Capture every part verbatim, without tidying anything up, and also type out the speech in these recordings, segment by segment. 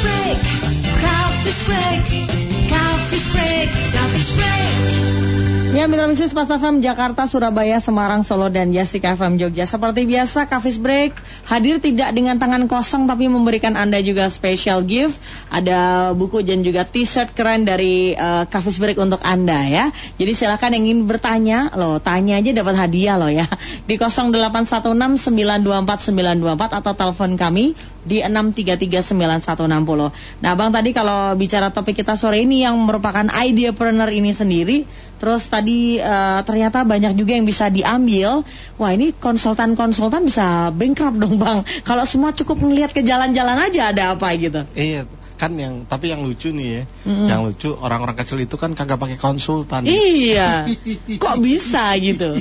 Break, Coffee Break, Coffee Break, Coffee Break. Ya, mitra bisnis Pas F M Jakarta, Surabaya, Semarang, Solo, dan Jasika F M Jogja. Seperti biasa, Coffee Break hadir tidak dengan tangan kosong, tapi memberikan Anda juga special gift. Ada buku dan juga t-shirt keren dari uh, Coffee Break untuk Anda ya. Jadi silakan yang ingin bertanya, loh, tanya aja dapat hadiah loh ya. Di nol delapan satu enam sembilan dua empat sembilan dua empat atau telepon kami di enam tiga tiga sembilan satu enam nol. Nah, Bang, tadi kalau bicara topik kita sore ini yang merupakan ideapreneur ini sendiri, terus tadi uh, ternyata banyak juga yang bisa diambil. Wah, ini konsultan-konsultan bisa bankrupt dong, Bang. Kalau semua cukup ngelihat ke jalan-jalan aja ada apa gitu. Iya, kan yang tapi yang lucu nih ya. Mm-hmm. Yang lucu orang-orang kecil itu kan kagak pakai konsultan. Iya. Kok bisa gitu?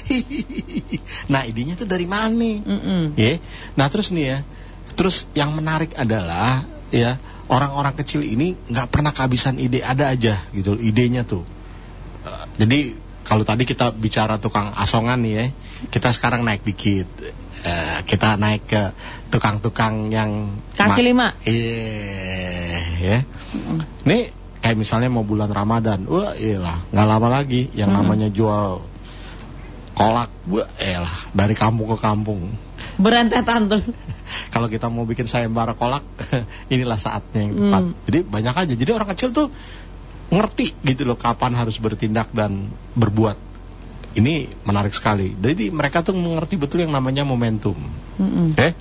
Nah, idenya tuh dari mana? Mm-hmm. Ya. Nah, terus nih ya. Terus yang menarik adalah ya, orang-orang kecil ini nggak pernah kehabisan ide, ada aja gitu idenya tuh. Uh, jadi kalau tadi kita bicara tukang asongan nih ya, kita sekarang naik dikit. Uh, kita naik ke tukang-tukang yang kaki lima. Iya, ya. Mm. Nih kayak misalnya mau bulan Ramadan, wah iyalah nggak lama lagi yang mm. namanya jual kolak, wah iyalah dari kampung ke kampung. Berentetan tuh. Kalau kita mau bikin sayembara kolak, inilah saatnya yang tepat. Mm. Jadi banyak aja. Jadi orang kecil tuh ngerti gitu loh kapan harus bertindak dan berbuat. Ini menarik sekali. Jadi mereka tuh mengerti betul yang namanya momentum. Mm-hmm. Oke. Okay?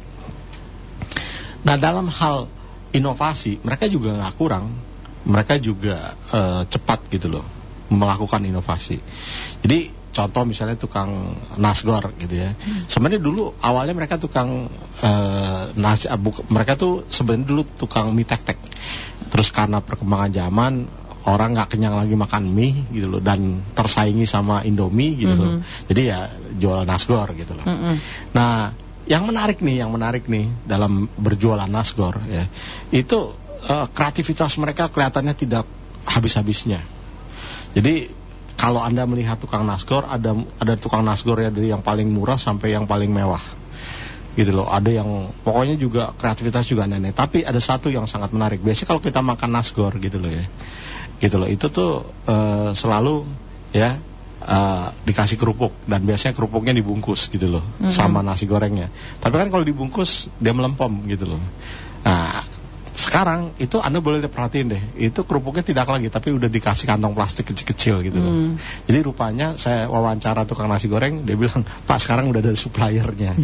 Nah, dalam hal inovasi mereka juga nggak kurang. Mereka juga uh, cepat gitu loh melakukan inovasi. Jadi contoh misalnya tukang nasgor gitu ya. Hmm. Sebenarnya dulu awalnya mereka tukang uh, nasi, uh, buk, mereka tuh sebenarnya dulu tukang mie tek-tek. Terus karena perkembangan zaman orang nggak kenyang lagi makan mie gitu loh, dan tersaingi sama Indomie gitu mm-hmm. loh. Jadi ya jual nasgor gitu loh. Mm-hmm. Nah, yang menarik nih, yang menarik nih dalam berjualan nasgor ya, itu uh, kreativitas mereka kelihatannya tidak habis-habisnya. Jadi kalau Anda melihat tukang nasgor, ada ada tukang nasgor ya dari yang paling murah sampai yang paling mewah. Gitu loh. Ada yang pokoknya juga kreativitas juga aneh-aneh. Tapi ada satu yang sangat menarik. Biasanya kalau kita makan nasgor gitu loh ya. Gitu loh. Itu tuh uh, selalu ya uh, dikasih kerupuk, dan biasanya kerupuknya dibungkus gitu loh, mm-hmm. sama nasi gorengnya. Tapi kan kalau dibungkus dia melempem gitu loh. Nah, sekarang itu Anda boleh perhatiin deh, itu kerupuknya tidak lagi, tapi udah dikasih kantong plastik kecil-kecil gitu loh. Hmm. Jadi rupanya saya wawancara tukang nasi goreng, dia bilang, Pak sekarang udah ada suppliernya.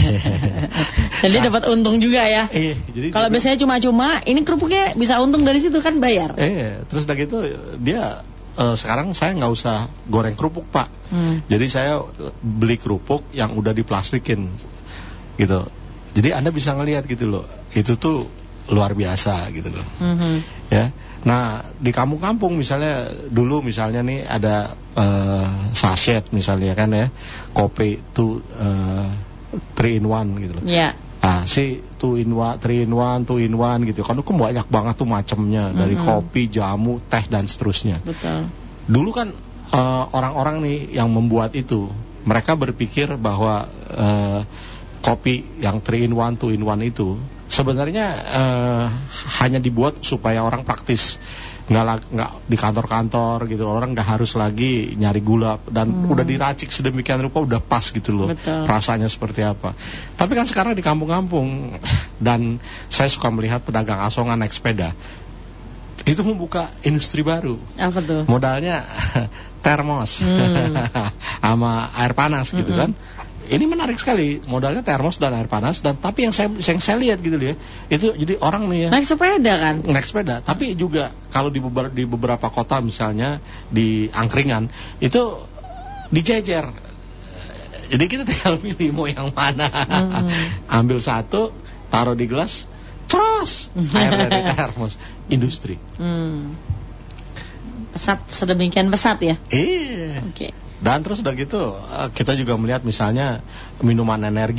Jadi dapat untung juga ya. Eh, kalau biasanya cuma-cuma, ini kerupuknya bisa untung dari situ kan, bayar. Eh, terus udah gitu dia uh, sekarang saya nggak usah goreng kerupuk Pak. Hmm. Jadi saya beli kerupuk yang udah diplastikin gitu. Jadi Anda bisa ngelihat gitu loh, itu tuh luar biasa gitu loh. Mm-hmm. Ya. Nah, di kampung-kampung misalnya dulu misalnya nih ada uh, sachet misalnya kan ya, kopi itu uh, three in one gitu loh. Iya. Yeah. Ah, si two in one, three in one, two in one gitu. Kan itu banyak banget tuh macamnya, mm-hmm. dari kopi, jamu, teh dan seterusnya. Betul. Dulu kan uh, orang-orang nih yang membuat itu, mereka berpikir bahwa uh, kopi yang three in one, two in one itu sebenarnya uh, hanya dibuat supaya orang praktis, nggak nggak di kantor-kantor gitu, orang nggak harus lagi nyari gula, dan hmm. udah diracik sedemikian rupa udah pas gitu loh. Betul. Rasanya seperti apa. Tapi kan sekarang di kampung-kampung, dan saya suka melihat pedagang asongan naik sepeda itu membuka industri baru. Apa tuh? Modalnya termos hmm. sama air panas gitu hmm. kan. Ini menarik sekali, modalnya termos dan air panas, dan tapi yang saya yang saya lihat gitu ya, itu jadi orang nih ya naik sepeda kan, naik sepeda, tapi juga kalau di beberapa di beberapa kota misalnya di angkringan itu dijejer. Jadi kita tinggal milih mau yang mana, hmm. ambil satu, taruh di gelas, terus air dari termos, industri. Hmm. Pesat sedemikian pesat ya. Iya. Oke. Okay. Dan terus udah gitu kita juga melihat misalnya minuman energi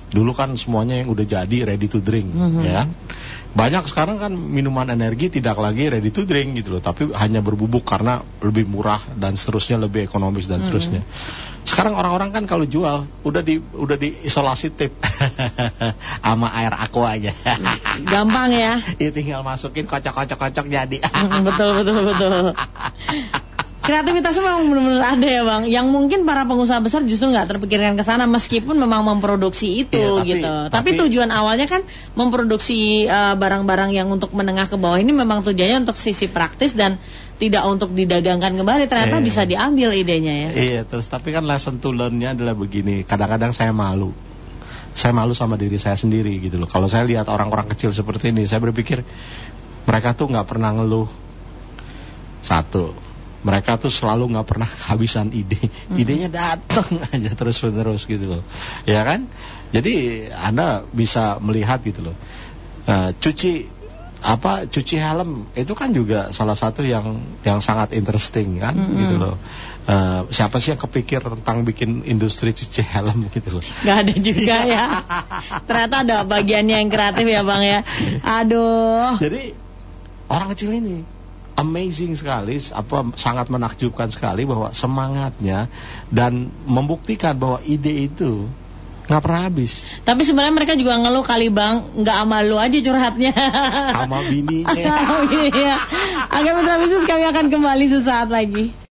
Dulu kan semuanya yang udah jadi ready to drink, mm-hmm. ya kan? Banyak sekarang kan minuman energi tidak lagi ready to drink gitu loh, tapi hanya berbubuk karena lebih murah dan seterusnya, lebih ekonomis dan seterusnya. Mm-hmm. Sekarang orang-orang kan kalau jual udah di udah diisolasi tip sama air aqua aja. Gampang ya. Ya tinggal masukin kocok-kocok-kocok jadi. Mm, betul betul betul. Kreativitasnya memang benar-benar ada ya Bang. Yang mungkin para pengusaha besar justru nggak terpikirkan ke sana meskipun memang memproduksi itu ya, tapi, gitu. Tapi, tapi tujuan awalnya kan memproduksi uh, barang-barang yang untuk menengah ke bawah ini memang tujuannya untuk sisi praktis dan tidak untuk didagangkan kembali. Ternyata eh, bisa diambil idenya ya. Iya, terus tapi kan lesson to learn-nya adalah begini. Kadang-kadang saya malu. Saya malu sama diri saya sendiri gitu loh. Kalau saya lihat orang-orang kecil seperti ini, saya berpikir mereka tuh nggak pernah ngeluh. Satu, mereka tuh selalu nggak pernah kehabisan ide, mm-hmm. idenya datang aja terus-menerus gitu loh, ya kan? Jadi Anda bisa melihat gitu loh, uh, cuci apa cuci helm itu kan juga salah satu yang yang sangat interesting kan, mm-hmm. gitu loh. Uh, siapa sih yang kepikir tentang bikin industri cuci helm gitu loh? Gak ada juga ya. Ternyata ada bagiannya yang kreatif ya Bang ya. Aduh. Jadi orang kecil ini amazing sekali, apa sangat menakjubkan sekali bahwa semangatnya dan membuktikan bahwa ide itu nggak pernah habis. Tapi sebenarnya mereka juga ngeluh kali Bang, nggak sama lu aja curhatnya. Sama bininya. Oh iya. Oke, Mitra Bisnis, kami akan kembali sesaat lagi.